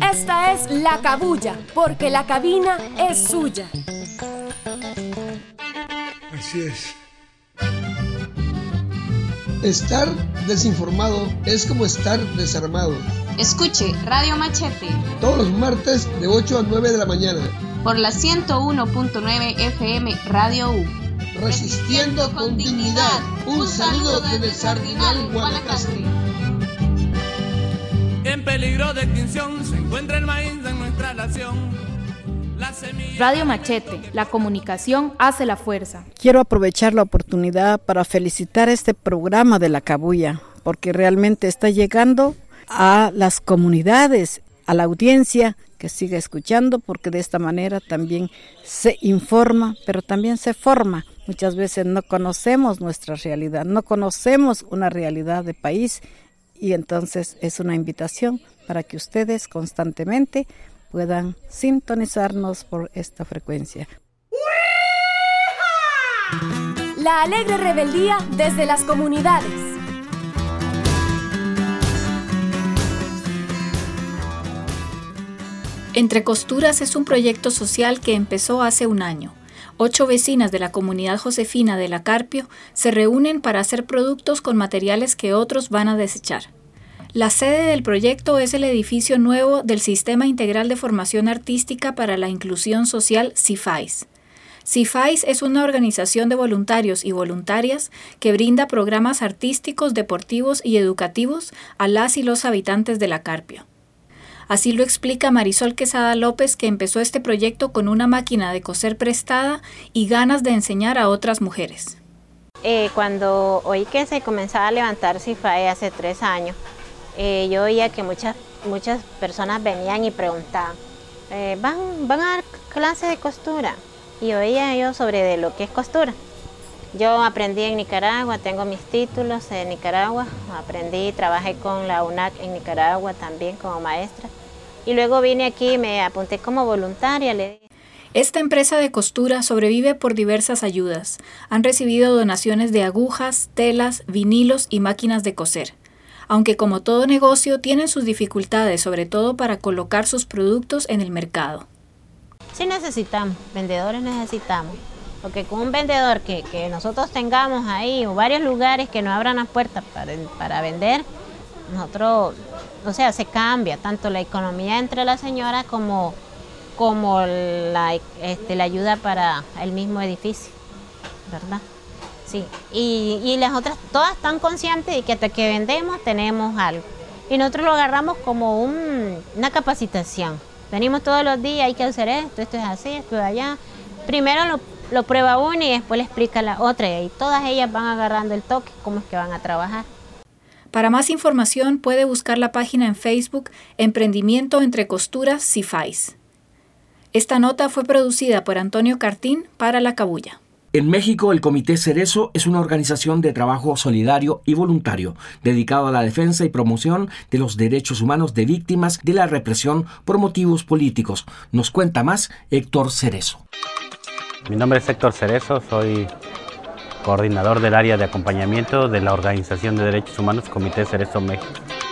[SPEAKER 10] Esta es La Cabulla, porque la cabina es suya.
[SPEAKER 4] Así es. Estar desinformado es como estar desarmado.
[SPEAKER 9] Escuche Radio Machete
[SPEAKER 4] todos los martes de ocho a nueve de la mañana
[SPEAKER 9] por la ciento uno punto nueve F M Radio U.
[SPEAKER 4] Resistiendo con dignidad. Un saludo desde el Sardinal, Guanacaste.
[SPEAKER 22] En peligro de extinción se encuentra el maíz en nuestra nación.
[SPEAKER 11] Radio Machete, la comunicación hace la fuerza.
[SPEAKER 12] Quiero aprovechar la oportunidad para felicitar este programa de La Cabulla, porque realmente está llegando a las comunidades, a la audiencia que siga escuchando, porque de esta manera también se informa, pero también se forma. Muchas veces no conocemos nuestra realidad, no conocemos una realidad de país, y entonces es una invitación para que ustedes constantemente puedan sintonizarnos por esta frecuencia.
[SPEAKER 10] La alegre rebeldía desde las comunidades.
[SPEAKER 28] Entre Costuras es un proyecto social que empezó hace un año. Ocho vecinas de la comunidad josefina de La Carpio se reúnen para hacer productos con materiales que otros van a desechar. La sede del proyecto es el edificio nuevo del Sistema Integral de Formación Artística para la Inclusión Social, CIFAIS. CIFAIS es una organización de voluntarios y voluntarias que brinda programas artísticos, deportivos y educativos a las y los habitantes de La Carpio. Así lo explica Marisol Quesada López, que empezó este proyecto con una máquina de coser prestada y ganas de enseñar a otras mujeres.
[SPEAKER 13] Eh, cuando oí que se comenzaba a levantar CIFAIS hace tres años, Eh, yo oía que muchas, muchas personas venían y preguntaban, eh, ¿van, ¿van a dar clases de costura? Y oía yo sobre de lo que es costura. Yo aprendí en Nicaragua, tengo mis títulos en Nicaragua, aprendí, trabajé con la U N A C en Nicaragua también como maestra. Y luego vine aquí y me apunté como voluntaria. Le
[SPEAKER 28] Esta empresa de costura sobrevive por diversas ayudas. Han recibido donaciones de agujas, telas, vinilos y máquinas de coser. Aunque como todo negocio tienen sus dificultades, sobre todo para colocar sus productos en el mercado.
[SPEAKER 13] Sí necesitamos, vendedores necesitamos, porque con un vendedor que, que nosotros tengamos ahí o varios lugares que nos abran las puertas para, para vender, nosotros, o sea, se cambia tanto la economía entre las señoras como, como la, este, la ayuda para el mismo edificio, ¿verdad? Sí, y, y las otras todas están conscientes de que hasta que vendemos tenemos algo. Y nosotros lo agarramos como un, una capacitación. Venimos todos los días, hay que hacer esto, esto es así, esto es allá. Primero lo, lo prueba una y después le explica a la otra. Y ahí todas ellas van agarrando el toque, cómo es que van a trabajar.
[SPEAKER 28] Para más información puede buscar la página en Facebook Emprendimiento Entre Costuras CIFAIS. Esta nota fue producida por Antonio Cartín para La Cabulla.
[SPEAKER 14] En México, el Comité Cerezo es una organización de trabajo solidario y voluntario, dedicado a la defensa y promoción de los derechos humanos de víctimas de la represión por motivos políticos. Nos cuenta más Héctor Cerezo.
[SPEAKER 1] Mi nombre es Héctor Cerezo, soy coordinador del área de acompañamiento de la Organización de Derechos Humanos Comité Cerezo México.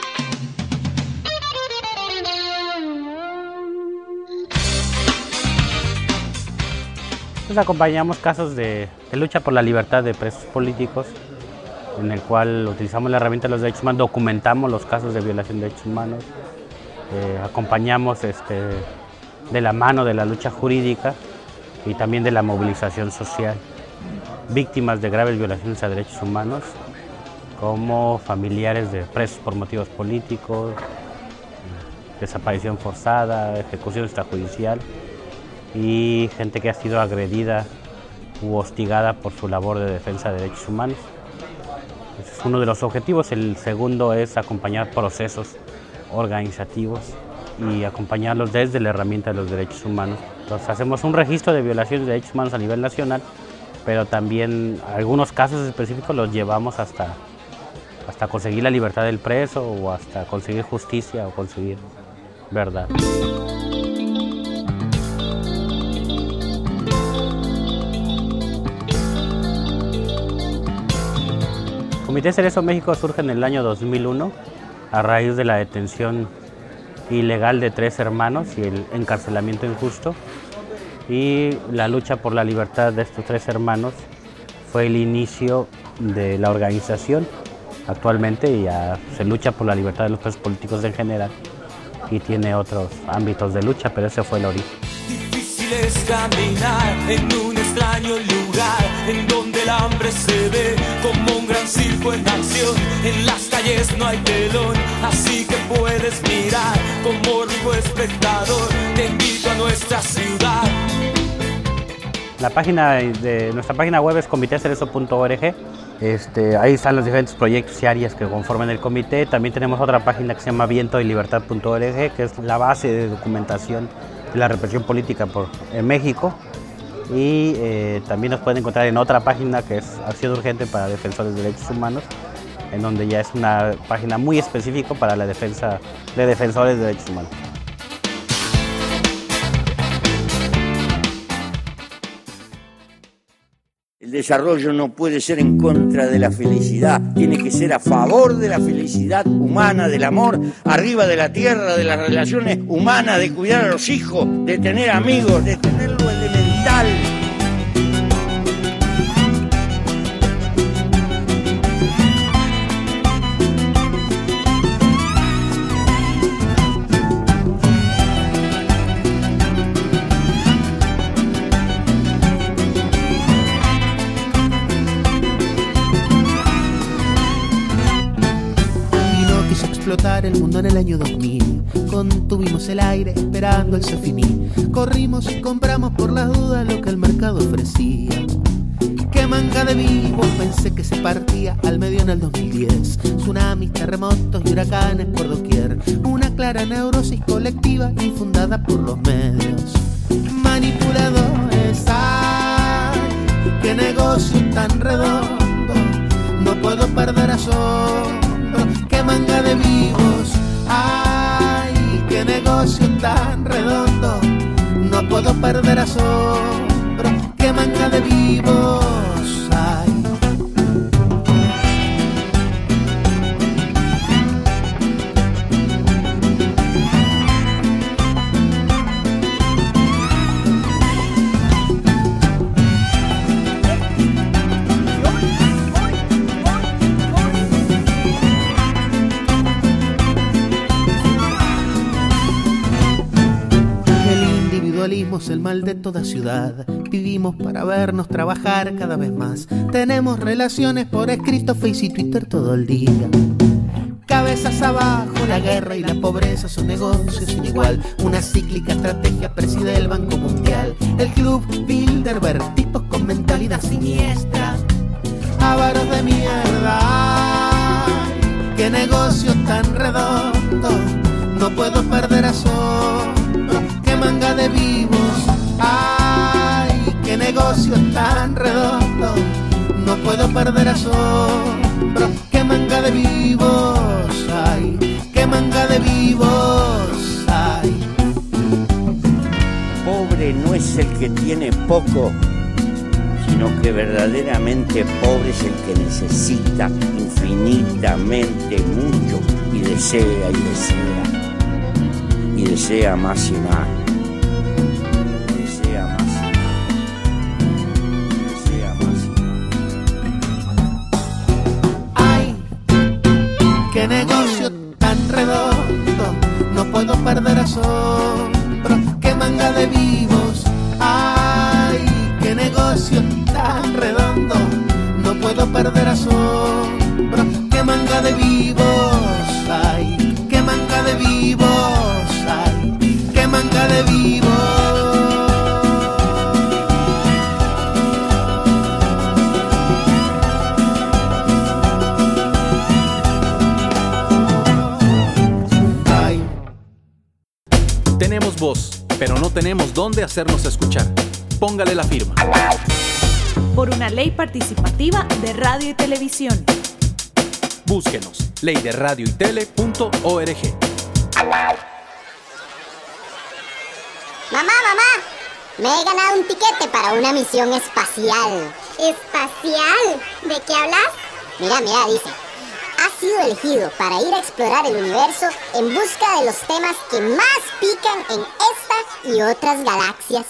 [SPEAKER 1] Pues acompañamos casos de, de lucha por la libertad de presos políticos, en el cual utilizamos la herramienta de los derechos humanos, documentamos los casos de violación de derechos humanos, eh, acompañamos este, de la mano de la lucha jurídica y también de la movilización social. Víctimas de graves violaciones a derechos humanos, como familiares de presos por motivos políticos, desaparición forzada, ejecución extrajudicial, y gente que ha sido agredida u hostigada por su labor de defensa de derechos humanos. Ese es uno de los objetivos. El segundo es acompañar procesos organizativos y acompañarlos desde la herramienta de los derechos humanos. Entonces hacemos un registro de violaciones de derechos humanos a nivel nacional, pero también algunos casos específicos los llevamos hasta, hasta conseguir la libertad del preso o hasta conseguir justicia o conseguir verdad. Comité Cerezo México surge en el año dos mil uno a raíz de la detención
[SPEAKER 15] ilegal de tres hermanos y el encarcelamiento injusto. Y la lucha por la libertad de estos tres hermanos fue el inicio de la organización. Actualmente ya se lucha por la libertad de los presos políticos en general y tiene otros ámbitos de lucha, pero ese fue el origen.
[SPEAKER 22] Difícil es caminar en un extraño lugar en donde el hambre se ve como un gran circo en acción. En las calles no hay telón, así que puedes mirar como rico espectador. Te invito a nuestra ciudad.
[SPEAKER 15] La página de nuestra página web es comité cerezo punto org. Este, ahí están los diferentes proyectos y áreas que conforman el comité. También tenemos otra página que se llama viento y libertad punto org, que es la base de documentación de la represión política por, en México. Y eh, también nos pueden encontrar en otra página que es Acción Urgente para Defensores de Derechos Humanos, en donde ya es una página muy específica para la defensa de defensores de derechos humanos.
[SPEAKER 16] El desarrollo no puede ser en contra de la felicidad, tiene que ser a favor de la felicidad humana, del amor, arriba de la tierra, de las relaciones humanas, de cuidar a los hijos, de tener amigos, de tener lo elemental.
[SPEAKER 17] Explotar el mundo en el año dos mil. Contuvimos el aire esperando el Sefini. Corrimos y compramos por las dudas lo que el mercado ofrecía. Qué manga de vivos, pensé que se partía al medio en el dos mil diez. Tsunamis, terremotos y huracanes por doquier. Una clara neurosis colectiva infundada por los medios. Manipuladores, ay, qué negocio tan redondo. No puedo perder asombro. Qué manga de vivos, ay, qué negocio tan redondo. No puedo perder asombro. Qué manga de vivos, ay. Es el mal de toda ciudad. Vivimos para vernos trabajar cada vez más. Tenemos relaciones por escrito, Face y Twitter todo el día. Cabezas abajo, la guerra y la pobreza son negocios sin igual. Una cíclica estrategia preside el Banco Mundial. El Club Bilderberg, tipos con mentalidad siniestra. Ávaros de mierda, ay, qué negocio tan redondo. No puedo perder asombro. Qué manga de vivos, ay, qué negocio tan redondo. No puedo perder asombro. Qué manga de vivos, ay, qué manga de vivos, ay.
[SPEAKER 16] Pobre no es el que tiene poco, sino que verdaderamente pobre es el que necesita infinitamente mucho y desea y desea y desea más y más. Desea más y más. Desea más y más.
[SPEAKER 17] Ay, qué negocio tan redondo. No puedo perder asombro. Qué manga de vivos. Ay, qué negocio tan redondo. No puedo perder asombro. Qué manga de vivos. Ay, qué manga de vivos. Ay, qué manga de vivos. Ay.
[SPEAKER 5] Tenemos voz, pero no tenemos dónde hacernos escuchar. Póngale la firma.
[SPEAKER 18] Por una ley participativa de radio y televisión.
[SPEAKER 5] Búsquenos, ley de radio y tele punto org.
[SPEAKER 19] Mamá, mamá, me he ganado un tiquete para una misión espacial. ¿Espacial? ¿De qué hablas? Mira, mira, dice. Haz sido elegido para ir a explorar el universo en busca de los temas que más pican en esta y otras galaxias.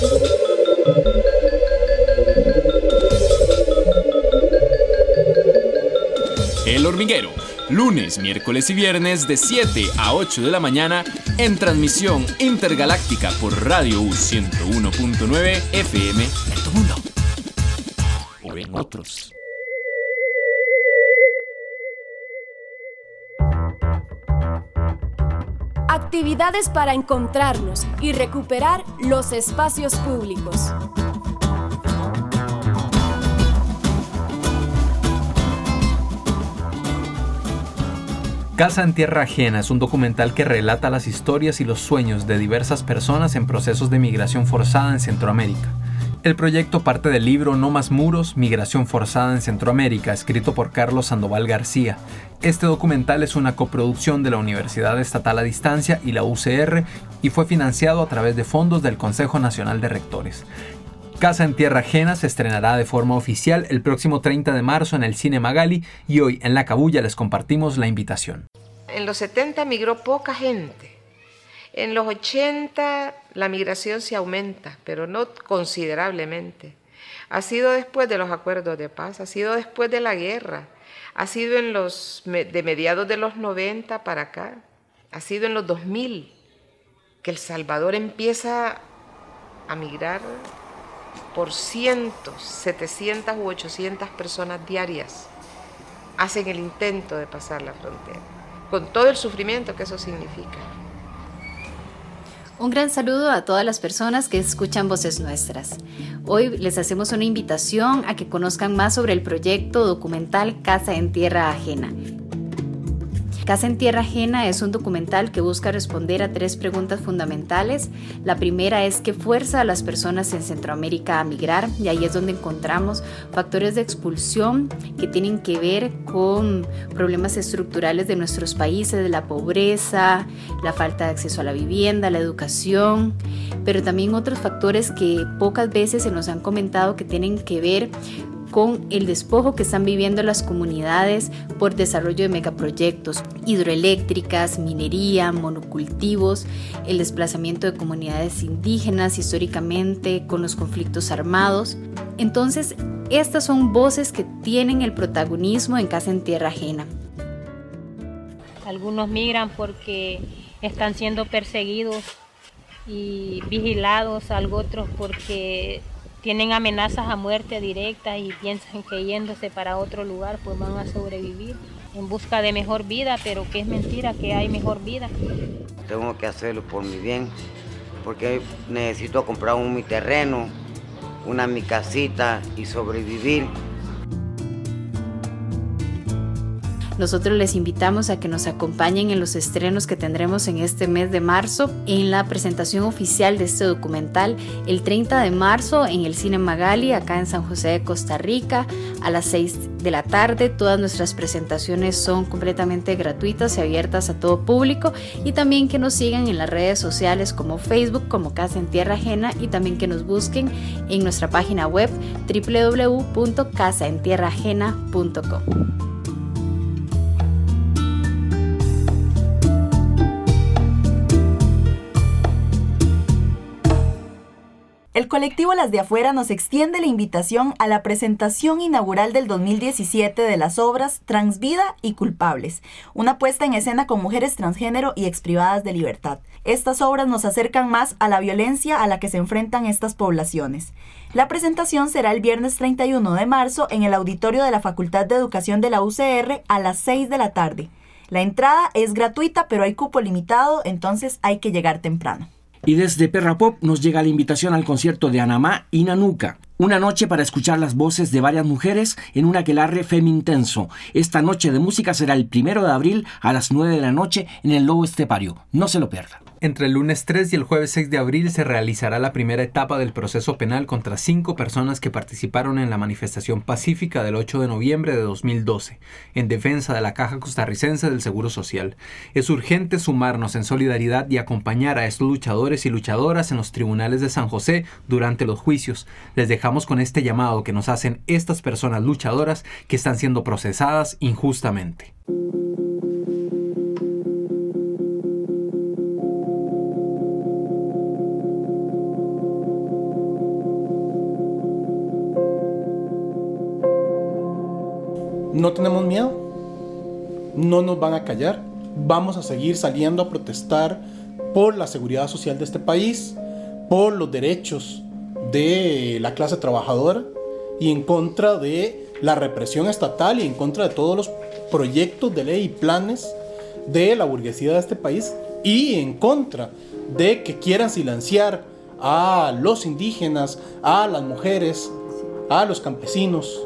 [SPEAKER 2] El Hormiguero, lunes, miércoles y viernes de siete a ocho de la mañana en transmisión intergaláctica por Radio U ciento uno punto nueve F M en tu mundo o en otros.
[SPEAKER 10] Actividades para encontrarnos y recuperar los espacios públicos.
[SPEAKER 5] Casa en Tierra Ajena es un documental que relata las historias y los sueños de diversas personas en procesos de migración forzada en Centroamérica. El proyecto parte del libro No más muros, migración forzada en Centroamérica, escrito por Carlos Sandoval García. Este documental es una coproducción de la Universidad Estatal a Distancia y la U C R y fue financiado a través de fondos del Consejo Nacional de Rectores. Casa en Tierra Ajena se estrenará de forma oficial el próximo treinta de marzo en el Cine Magali y hoy en La Cabuya les compartimos la invitación.
[SPEAKER 6] En los setenta migró poca gente. En los ochenta la migración se aumenta, pero no considerablemente. Ha sido después de los acuerdos de paz, ha sido después de la guerra, ha sido en los, de mediados de los noventa para acá, ha sido en los dos mil que El Salvador empieza a migrar por cientos, setecientas u ochocientas personas diarias hacen el intento de pasar la frontera, con todo el sufrimiento que eso significa.
[SPEAKER 7] Un gran saludo a todas las personas que escuchan Voces Nuestras. Hoy les hacemos una invitación a que conozcan más sobre el proyecto documental Casa en Tierra Ajena. Casa en Tierra Ajena es un documental que busca responder a tres preguntas fundamentales. La primera es ¿qué fuerza a las personas en Centroamérica a migrar? Y ahí es donde encontramos factores de expulsión que tienen que ver con problemas estructurales de nuestros países, de la pobreza, la falta de acceso a la vivienda, la educación, pero también otros factores que pocas veces se nos han comentado que tienen que ver con el despojo que están viviendo las comunidades por desarrollo de megaproyectos, hidroeléctricas, minería, monocultivos, el desplazamiento de comunidades indígenas históricamente con los conflictos armados. Entonces, estas son voces que tienen el protagonismo en Casa en Tierra Ajena.
[SPEAKER 20] Algunos migran porque están siendo perseguidos y vigilados, algunos otros porque tienen amenazas a muerte directa y piensan que yéndose para otro lugar pues van a sobrevivir en busca de mejor vida, pero que es mentira que hay mejor vida.
[SPEAKER 21] Tengo que hacerlo por mi bien, porque necesito comprar un mi terreno, una mi casita y sobrevivir.
[SPEAKER 7] Nosotros les invitamos a que nos acompañen en los estrenos que tendremos en este mes de marzo, en la presentación oficial de este documental, el treinta de marzo en el Cine Magali, acá en San José de Costa Rica, a las seis de la tarde. Todas nuestras presentaciones son completamente gratuitas y abiertas a todo público, y también que nos sigan en las redes sociales como Facebook, como Casa en Tierra Ajena, y también que nos busquen en nuestra página web doble u doble u doble u punto casa en tierra ajena punto com.
[SPEAKER 3] El colectivo Las de Afuera nos extiende la invitación a la presentación inaugural del dos mil diecisiete de las obras Transvida y Culpables, una puesta en escena con mujeres transgénero y exprivadas de libertad. Estas obras nos acercan más a la violencia a la que se enfrentan estas poblaciones. La presentación será el viernes treinta y uno de marzo en el auditorio de la Facultad de Educación de la U C R a las seis de la tarde. La entrada es gratuita, pero hay cupo limitado, entonces hay que llegar temprano.
[SPEAKER 14] Y desde Perra Pop nos llega la invitación al concierto de Anamá y Nanuca. Una noche para escuchar las voces de varias mujeres en un aquelarre femintenso. Esta noche de música será el primero de abril a las nueve de la noche en el Lobo Estepario. No se lo pierda.
[SPEAKER 5] Entre el lunes tres y el jueves seis de abril se realizará la primera etapa del proceso penal contra cinco personas que participaron en la manifestación pacífica del ocho de noviembre de dos mil doce, en defensa de la Caja Costarricense del Seguro Social. Es urgente sumarnos en solidaridad y acompañar a estos luchadores y luchadoras en los tribunales de San José durante los juicios. Les dejamos dejamos con este llamado que nos hacen estas personas luchadoras que están siendo procesadas injustamente.
[SPEAKER 4] No tenemos miedo, no nos van a callar, vamos a seguir saliendo a protestar por la seguridad social de este país, por los derechos de la clase trabajadora y en contra de la represión estatal y en contra de todos los proyectos de ley y planes de la burguesía de este país y en contra de que quieran silenciar a los indígenas, a las mujeres, a los campesinos.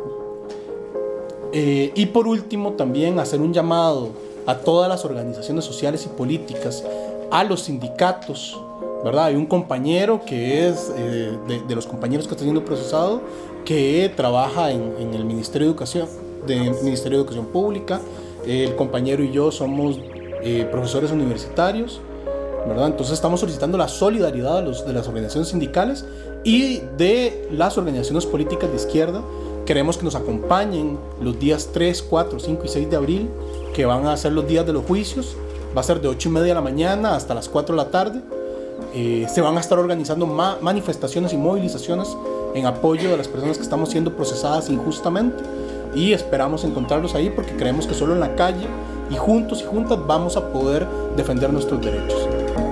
[SPEAKER 4] Eh, y por último también hacer un llamado a todas las organizaciones sociales y políticas, a los sindicatos, ¿verdad? Hay un compañero que es eh, de, de los compañeros que está siendo procesado, que trabaja en, en el Ministerio de Educación, del Ministerio de Educación Pública. El compañero y yo somos eh, profesores universitarios, ¿verdad? Entonces estamos solicitando la solidaridad de, los, de las organizaciones sindicales y de las organizaciones políticas de izquierda. Queremos que nos acompañen los días tres, cuatro, cinco y seis de abril, que van a ser los días de los juicios. Va a ser de ocho y media de la mañana hasta las cuatro de la tarde. Eh, se van a estar organizando ma- manifestaciones y movilizaciones en apoyo de las personas que estamos siendo procesadas injustamente y esperamos encontrarlos ahí porque creemos que solo en la calle y juntos y juntas vamos a poder defender nuestros derechos.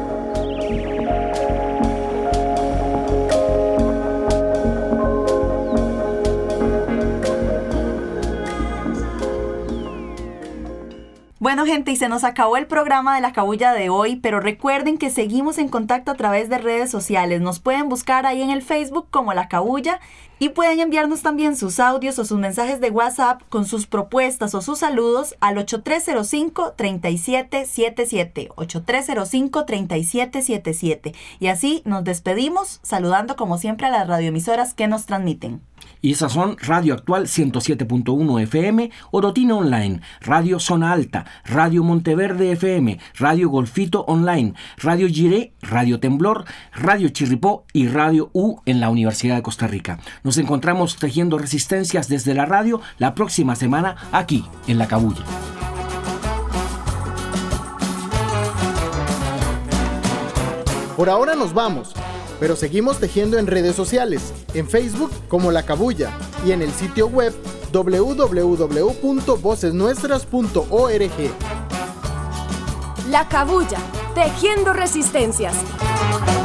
[SPEAKER 3] Bueno, gente, y se nos acabó el programa de La Cabulla de hoy, pero recuerden que seguimos en contacto a través de redes sociales. Nos pueden buscar ahí en el Facebook como La Cabulla y pueden enviarnos también sus audios o sus mensajes de WhatsApp con sus propuestas o sus saludos al ocho tres cero cinco, tres siete siete siete, ocho tres cero cinco, tres siete siete siete. Y así nos despedimos saludando como siempre a las radioemisoras que nos transmiten.
[SPEAKER 14] Y esas son Radio Actual ciento siete punto uno F M, Orotina Online, Radio Zona Alta, Radio Monteverde F M, Radio Golfito Online, Radio Giré, Radio Temblor, Radio Chirripó y Radio U en la Universidad de Costa Rica. Nos encontramos tejiendo resistencias desde la radio la próxima semana aquí en La Cabulla.
[SPEAKER 8] Por ahora nos vamos, pero seguimos tejiendo en redes sociales, en Facebook como La Cabulla y en el sitio web doble u doble u doble u punto voces nuestras punto org.
[SPEAKER 10] La Cabulla, tejiendo resistencias.